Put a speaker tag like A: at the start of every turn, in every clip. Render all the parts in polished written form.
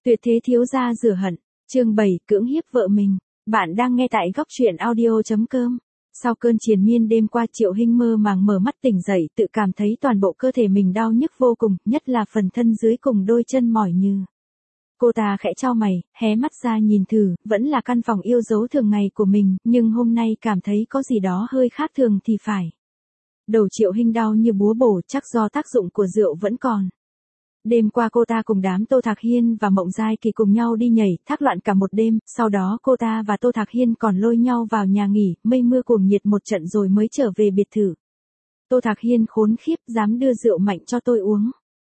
A: Tuyệt thế thiếu gia rửa hận, chương 7 cưỡng hiếp vợ mình. Bạn đang nghe tại góc truyện audio.com. Sau cơn triền miên đêm qua, Triệu Hinh mơ màng mở mắt tỉnh dậy, tự cảm thấy toàn bộ cơ thể mình đau nhức vô cùng, nhất là phần thân dưới cùng đôi chân mỏi nhừ. Cô ta khẽ chau mày, hé mắt ra nhìn thử, vẫn là căn phòng yêu dấu thường ngày của mình, nhưng hôm nay cảm thấy có gì đó hơi khác thường thì phải. Đầu Triệu Hinh đau như búa bổ, chắc do tác dụng của rượu vẫn còn. Đêm qua cô ta cùng đám Tô Thạc Hiên và Mộng Giai Kỳ cùng nhau đi nhảy, thác loạn cả một đêm, sau đó cô ta và Tô Thạc Hiên còn lôi nhau vào nhà nghỉ, mây mưa cuồng nhiệt một trận rồi mới trở về biệt thự. Tô Thạc Hiên khốn khiếp, dám đưa rượu mạnh cho tôi uống.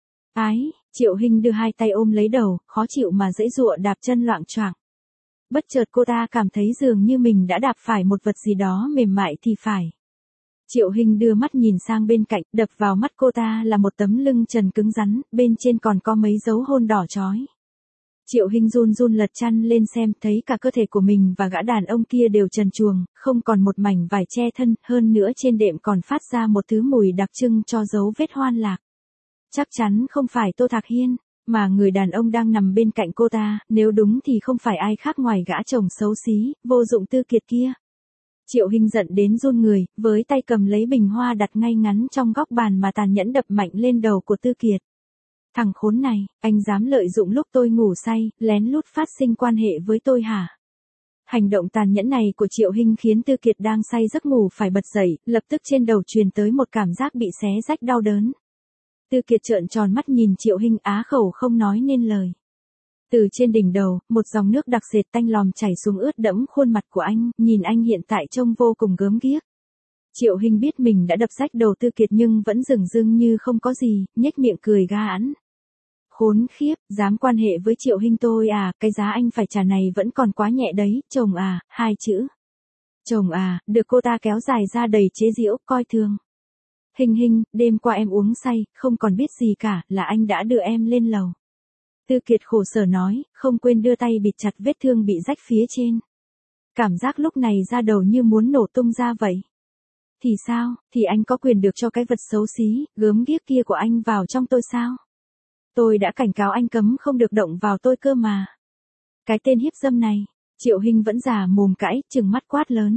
A: Ái, Triệu Hinh đưa hai tay ôm lấy đầu, khó chịu mà giãy giụa đạp chân loạng choạng. Bất chợt cô ta cảm thấy dường như mình đã đạp phải một vật gì đó mềm mại thì phải. Triệu Hinh đưa mắt nhìn sang bên cạnh, đập vào mắt cô ta là một tấm lưng trần cứng rắn, bên trên còn có mấy dấu hôn đỏ chói. Triệu Hinh run run lật chăn lên xem, thấy cả cơ thể của mình và gã đàn ông kia đều trần truồng, không còn một mảnh vải che thân, hơn nữa trên đệm còn phát ra một thứ mùi đặc trưng cho dấu vết hoan lạc. Chắc chắn không phải Tô Thạc Hiên, mà người đàn ông đang nằm bên cạnh cô ta, nếu đúng thì không phải ai khác ngoài gã chồng xấu xí, vô dụng Tư Kiệt kia. Triệu Hinh giận đến run người, với tay cầm lấy bình hoa đặt ngay ngắn trong góc bàn mà tàn nhẫn đập mạnh lên đầu của Tư Kiệt. Thằng khốn này, anh dám lợi dụng lúc tôi ngủ say, lén lút phát sinh quan hệ với tôi hả? Hành động tàn nhẫn này của Triệu Hinh khiến Tư Kiệt đang say giấc ngủ phải bật dậy, lập tức trên đầu truyền tới một cảm giác bị xé rách đau đớn. Tư Kiệt trợn tròn mắt nhìn Triệu Hinh, á khẩu không nói nên lời. Từ trên đỉnh đầu, một dòng nước đặc sệt tanh lòm chảy xuống ướt đẫm khuôn mặt của anh, nhìn anh hiện tại trông vô cùng gớm ghiếc. Triệu Hinh biết mình đã đập rách đầu Tư Kiệt nhưng vẫn dửng dưng như không có gì, nhếch miệng cười ga ẵn. Khốn khiếp, dám quan hệ với Triệu Hinh tôi à, cái giá anh phải trả này vẫn còn quá nhẹ đấy, chồng à, hai chữ. Chồng à, được cô ta kéo dài ra đầy chế giễu, coi thường. Hinh Hinh, đêm qua em uống say, không còn biết gì cả, là anh đã đưa em lên lầu. Tư Kiệt khổ sở nói, không quên đưa tay bịt chặt vết thương bị rách phía trên. Cảm giác lúc này da đầu như muốn nổ tung ra vậy. Thì sao, thì anh có quyền được cho cái vật xấu xí, gớm ghiếc kia của anh vào trong tôi sao? Tôi đã cảnh cáo anh cấm không được động vào tôi cơ mà. Cái tên hiếp dâm này, Triệu Hinh vẫn già mồm cãi, trừng mắt quát lớn.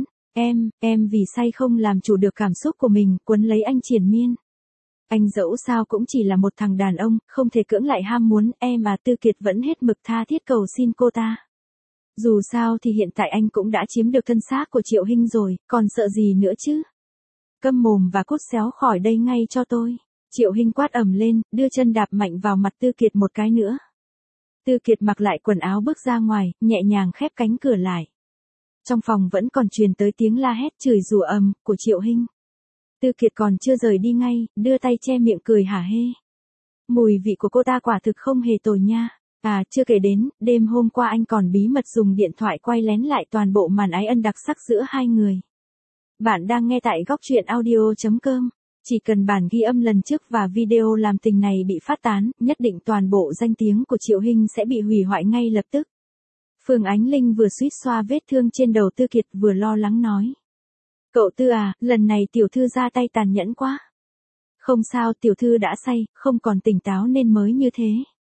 A: Em vì say không làm chủ được cảm xúc của mình, quấn lấy anh triền miên. Anh dẫu sao cũng chỉ là một thằng đàn ông, không thể cưỡng lại ham muốn em mà. Tư Kiệt vẫn hết mực tha thiết cầu xin cô ta. Dù sao thì hiện tại anh cũng đã chiếm được thân xác của Triệu Hinh rồi, còn sợ gì nữa chứ? Câm mồm và cút xéo khỏi đây ngay cho tôi. Triệu Hinh quát ầm lên, đưa chân đạp mạnh vào mặt Tư Kiệt một cái nữa. Tư Kiệt mặc lại quần áo bước ra ngoài, nhẹ nhàng khép cánh cửa lại. Trong phòng vẫn còn truyền tới tiếng la hét chửi rủa ầm của Triệu Hinh. Tư Kiệt còn chưa rời đi ngay, đưa tay che miệng cười hả hê. Mùi vị của cô ta quả thực không hề tồi nha. À, chưa kể đến, đêm hôm qua anh còn bí mật dùng điện thoại quay lén lại toàn bộ màn ái ân đặc sắc giữa hai người. Bạn đang nghe tại góc truyện audio.com. Chỉ cần bản ghi âm lần trước và video làm tình này bị phát tán, nhất định toàn bộ danh tiếng của Triệu Hinh sẽ bị hủy hoại ngay lập tức. Phương Ánh Linh vừa suýt xoa vết thương trên đầu Tư Kiệt vừa lo lắng nói. Cậu Tư à, lần này tiểu thư ra tay tàn nhẫn quá. Không sao, tiểu thư đã say, không còn tỉnh táo nên mới như thế.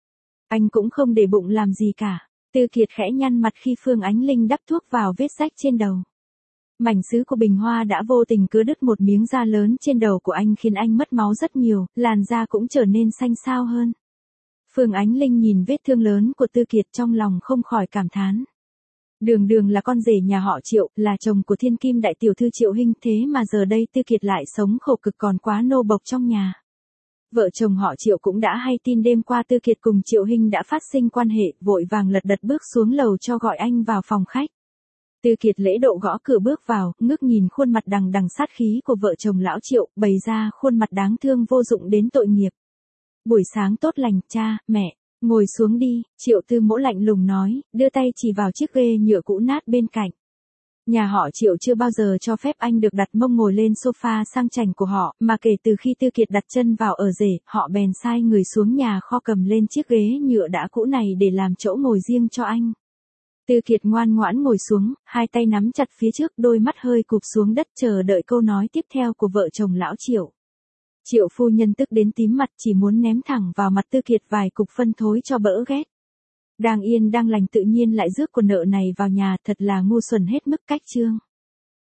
A: Anh cũng không để bụng làm gì cả. Tư Kiệt khẽ nhăn mặt khi Phương Ánh Linh đắp thuốc vào vết rách trên đầu. Mảnh sứ của bình hoa đã vô tình cứa đứt một miếng da lớn trên đầu của anh khiến anh mất máu rất nhiều, làn da cũng trở nên xanh xao hơn. Phương Ánh Linh nhìn vết thương lớn của Tư Kiệt trong lòng không khỏi cảm thán. Đường Đường là con rể nhà họ Triệu, là chồng của thiên kim đại tiểu thư Triệu Hinh, thế mà giờ đây Tư Kiệt lại sống khổ cực còn quá nô bộc trong nhà. Vợ chồng họ Triệu cũng đã hay tin đêm qua Tư Kiệt cùng Triệu Hinh đã phát sinh quan hệ, vội vàng lật đật bước xuống lầu cho gọi anh vào phòng khách. Tư Kiệt lễ độ gõ cửa bước vào, ngước nhìn khuôn mặt đằng đằng sát khí của vợ chồng lão Triệu, bày ra khuôn mặt đáng thương vô dụng đến tội nghiệp. Buổi sáng tốt lành, cha, mẹ, ngồi xuống đi, Triệu Tư Mỗ lạnh lùng nói, đưa tay chỉ vào chiếc ghê nhựa cũ nát bên cạnh. Nhà họ Triệu chưa bao giờ cho phép anh được đặt mông ngồi lên sofa sang chảnh của họ, mà kể từ khi Tư Kiệt đặt chân vào ở rể, họ bèn sai người xuống nhà kho cầm lên chiếc ghế nhựa đã cũ này để làm chỗ ngồi riêng cho anh. Tư Kiệt ngoan ngoãn ngồi xuống, hai tay nắm chặt phía trước, đôi mắt hơi cụp xuống đất chờ đợi câu nói tiếp theo của vợ chồng lão Triệu. Triệu phu nhân tức đến tím mặt, chỉ muốn ném thẳng vào mặt Tư Kiệt vài cục phân thối cho bỡ ghét. Đang yên đang lành tự nhiên lại rước con nợ này vào nhà, thật là ngu xuẩn hết mức cách chương.